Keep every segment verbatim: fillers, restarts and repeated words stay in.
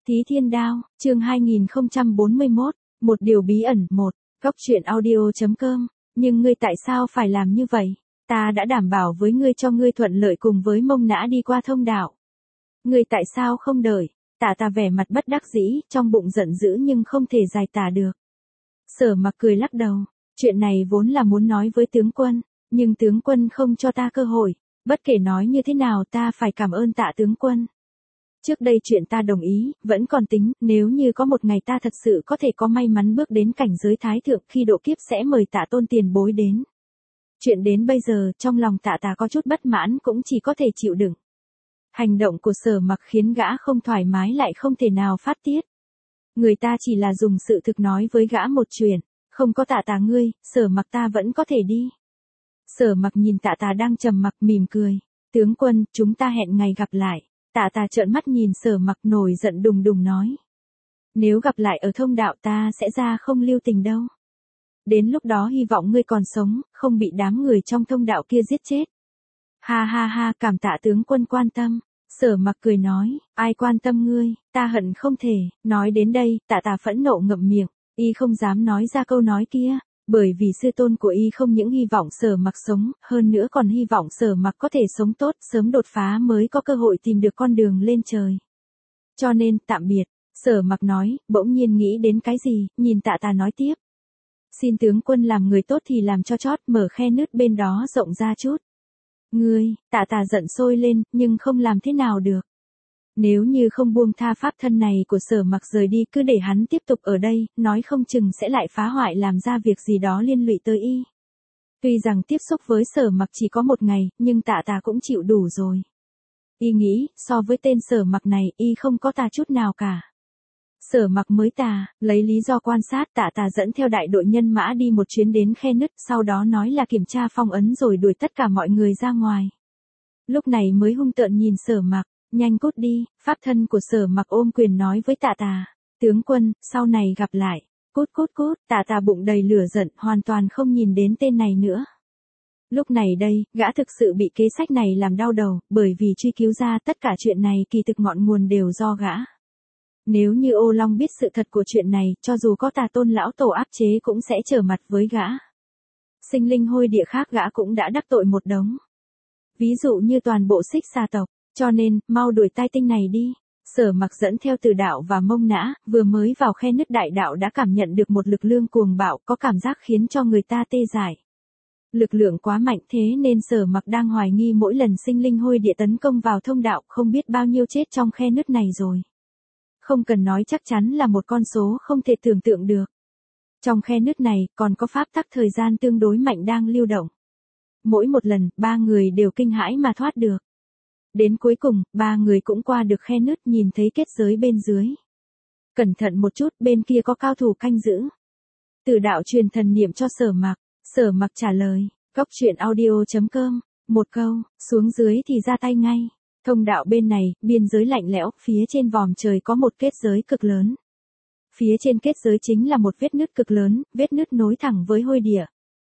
Thí Thiên Đao, chương hai nghìn không trăm bốn mươi mốt, một điều bí ẩn. Một, Góc truyện audio chấm com. Nhưng ngươi tại sao phải làm như vậy? Ta đã đảm bảo với ngươi cho ngươi thuận lợi cùng với Mông Nã đi qua thông đạo. Ngươi tại sao không đợi? Tạ Tà vẻ mặt bất đắc dĩ, trong bụng giận dữ nhưng không thể giải tả được. Sở Mặc cười lắc đầu, chuyện này vốn là muốn nói với tướng quân, nhưng tướng quân không cho ta cơ hội, bất kể nói như thế nào ta phải cảm ơn Tạ tướng quân. Trước đây chuyện ta đồng ý, vẫn còn tính, nếu như có một ngày ta thật sự có thể có may mắn bước đến cảnh giới thái thượng khi độ kiếp sẽ mời Tạ tôn tiền bối đến. Chuyện đến bây giờ, trong lòng Tạ Tà có chút bất mãn cũng chỉ có thể chịu đựng. Hành động của Sở Mặc khiến gã không thoải mái lại không thể nào phát tiết. Người ta chỉ là dùng sự thực nói với gã một chuyện, không có Tạ Tà ngươi, Sở Mặc ta vẫn có thể đi. Sở Mặc nhìn Tạ Tà đang trầm mặc mỉm cười, tướng quân, chúng ta hẹn ngày gặp lại. Tạ Tà trợn mắt nhìn Sở Mặc nổi giận đùng đùng nói. Nếu gặp lại ở thông đạo ta sẽ ra không lưu tình đâu. Đến lúc đó hy vọng ngươi còn sống, không bị đám người trong thông đạo kia giết chết. Ha ha ha, cảm tạ tướng quân quan tâm. Sở Mặc cười nói, ai quan tâm ngươi, ta hận không thể. Nói đến đây, Tạ Tà phẫn nộ ngậm miệng, y không dám nói ra câu nói kia. Bởi vì sư tôn của y không những hy vọng Sở Mặc sống, hơn nữa còn hy vọng Sở Mặc có thể sống tốt, sớm đột phá mới có cơ hội tìm được con đường lên trời. Cho nên, tạm biệt, Sở Mặc nói, bỗng nhiên nghĩ đến cái gì, nhìn Tạ Tà nói tiếp. Xin tướng quân làm người tốt thì làm cho chót, mở khe nứt bên đó rộng ra chút. Ngươi, Tạ Tà giận sôi lên, nhưng không làm thế nào được. Nếu như không buông tha pháp thân này của Sở Mặc rời đi cứ để hắn tiếp tục ở đây, nói không chừng sẽ lại phá hoại làm ra việc gì đó liên lụy tới y. Tuy rằng tiếp xúc với Sở Mặc chỉ có một ngày, nhưng Tạ Tà cũng chịu đủ rồi. Y nghĩ, so với tên Sở Mặc này, y không có tà chút nào cả. Sở Mặc mới tà, lấy lý do quan sát Tạ Tà dẫn theo đại đội nhân mã đi một chuyến đến khe nứt, sau đó nói là kiểm tra phong ấn rồi đuổi tất cả mọi người ra ngoài. Lúc này mới hung tợn nhìn Sở Mặc. Nhanh cút đi, pháp thân của Sở Mặc ôm quyền nói với Tạ Tà. Tướng quân, sau này gặp lại. Cút cút cút, Tạ Tà bụng đầy lửa giận, hoàn toàn không nhìn đến tên này nữa. Lúc này đây, gã thực sự bị kế sách này làm đau đầu, bởi vì truy cứu ra tất cả chuyện này kỳ thực ngọn nguồn đều do gã. Nếu như Ô Long biết sự thật của chuyện này, cho dù có Tà Tôn lão tổ áp chế cũng sẽ trở mặt với gã. Sinh linh hôi địa khác gã cũng đã đắc tội một đống. Ví dụ như toàn bộ Xích Xà tộc. Cho nên, mau đuổi tai tinh này đi. Sở Mặc dẫn theo Từ Đạo và Mông Nã, vừa mới vào khe nứt đại đạo đã cảm nhận được một lực lượng cuồng bạo có cảm giác khiến cho người ta tê dại. Lực lượng quá mạnh thế nên Sở Mặc đang hoài nghi mỗi lần sinh linh hôi địa tấn công vào thông đạo không biết bao nhiêu chết trong khe nứt này rồi. Không cần nói chắc chắn là một con số không thể tưởng tượng được. Trong khe nứt này còn có pháp tắc thời gian tương đối mạnh đang lưu động. Mỗi một lần, ba người đều kinh hãi mà thoát được. Đến cuối cùng, ba người cũng qua được khe nứt nhìn thấy kết giới bên dưới. Cẩn thận một chút, bên kia có cao thủ canh giữ. Từ Đạo truyền thần niệm cho Sở Mặc, Sở Mặc trả lời, góc truyện audio chấm com, một câu, xuống dưới thì ra tay ngay. Thông đạo bên này, biên giới lạnh lẽo, phía trên vòm trời có một kết giới cực lớn. Phía trên kết giới chính là một vết nứt cực lớn, vết nứt nối thẳng với hôi địa.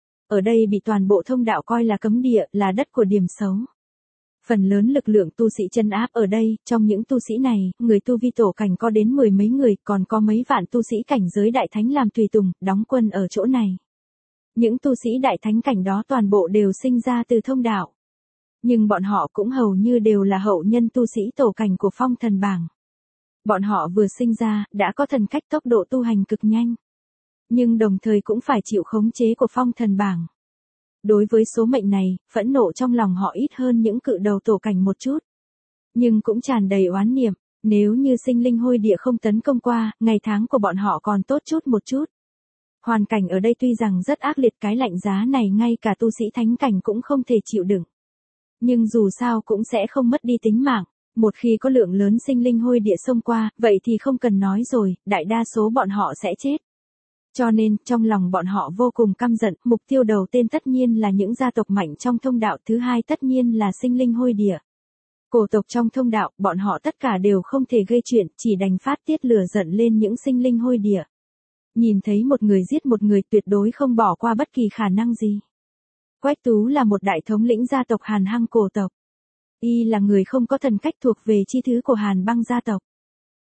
Ở đây bị toàn bộ thông đạo coi là cấm địa, là đất của điểm xấu. Phần lớn lực lượng tu sĩ chân áp ở đây, trong những tu sĩ này, người tu vi tổ cảnh có đến mười mấy người, còn có mấy vạn tu sĩ cảnh giới đại thánh làm tùy tùng, đóng quân ở chỗ này. Những tu sĩ đại thánh cảnh đó toàn bộ đều sinh ra từ thông đạo. Nhưng bọn họ cũng hầu như đều là hậu nhân tu sĩ tổ cảnh của Phong Thần Bảng. Bọn họ vừa sinh ra, đã có thần cách tốc độ tu hành cực nhanh. Nhưng đồng thời cũng phải chịu khống chế của Phong Thần Bảng. Đối với số mệnh này, phẫn nộ trong lòng họ ít hơn những cự đầu tổ cảnh một chút. Nhưng cũng tràn đầy oán niệm, nếu như sinh linh hôi địa không tấn công qua, ngày tháng của bọn họ còn tốt chút một chút. Hoàn cảnh ở đây tuy rằng rất ác liệt, cái lạnh giá này ngay cả tu sĩ thánh cảnh cũng không thể chịu đựng. Nhưng dù sao cũng sẽ không mất đi tính mạng, một khi có lượng lớn sinh linh hôi địa xông qua, vậy thì không cần nói rồi, đại đa số bọn họ sẽ chết. Cho nên, trong lòng bọn họ vô cùng căm giận, mục tiêu đầu tiên tất nhiên là những gia tộc mạnh trong thông đạo, thứ hai tất nhiên là sinh linh hôi địa. Cổ tộc trong thông đạo, bọn họ tất cả đều không thể gây chuyện, chỉ đành phát tiết lửa giận lên những sinh linh hôi địa. Nhìn thấy một người giết một người tuyệt đối không bỏ qua bất kỳ khả năng gì. Quách Tú là một đại thống lĩnh gia tộc Hàn Hăng cổ tộc. Y là người không có thần cách thuộc về chi thứ của Hàn Băng gia tộc.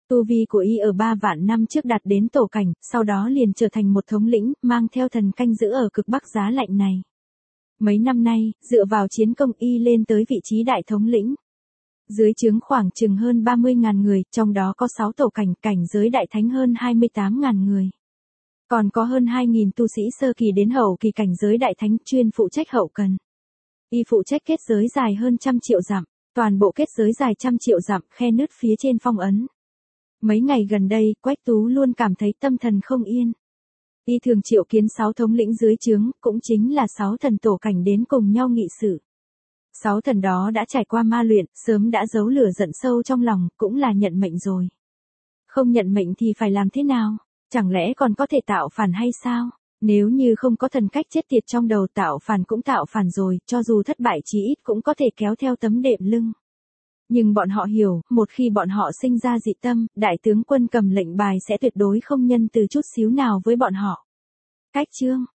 Tu vi của y ở ba vạn năm trước đạt đến tổ cảnh, sau đó liền trở thành một thống lĩnh, mang theo thần canh giữ ở cực bắc giá lạnh này. Mấy năm nay, dựa vào chiến công y lên tới vị trí đại thống lĩnh. Dưới trướng khoảng chừng hơn ba mươi nghìn người, trong đó có sáu tổ cảnh, cảnh giới đại thánh hơn hai mươi tám nghìn người. Còn có hơn hai nghìn tu sĩ sơ kỳ đến hậu kỳ cảnh giới đại thánh chuyên phụ trách hậu cần. Y phụ trách kết giới dài hơn trăm triệu dặm, toàn bộ kết giới dài trăm triệu dặm, khe nứt phía trên phong ấn. Mấy ngày gần đây, Quách Tú luôn cảm thấy tâm thần không yên. Y thường triệu kiến sáu thống lĩnh dưới trướng, cũng chính là sáu thần tổ cảnh đến cùng nhau nghị sự. Sáu thần đó đã trải qua ma luyện, sớm đã giấu lửa giận sâu trong lòng, cũng là nhận mệnh rồi. Không nhận mệnh thì phải làm thế nào? Chẳng lẽ còn có thể tạo phản hay sao? Nếu như không có thần cách chết tiệt trong đầu, tạo phản cũng tạo phản rồi, cho dù thất bại chí ít cũng có thể kéo theo tấm đệm lưng. Nhưng bọn họ hiểu, một khi bọn họ sinh ra dị tâm, đại tướng quân cầm lệnh bài sẽ tuyệt đối không nhân từ chút xíu nào với bọn họ. Cách chương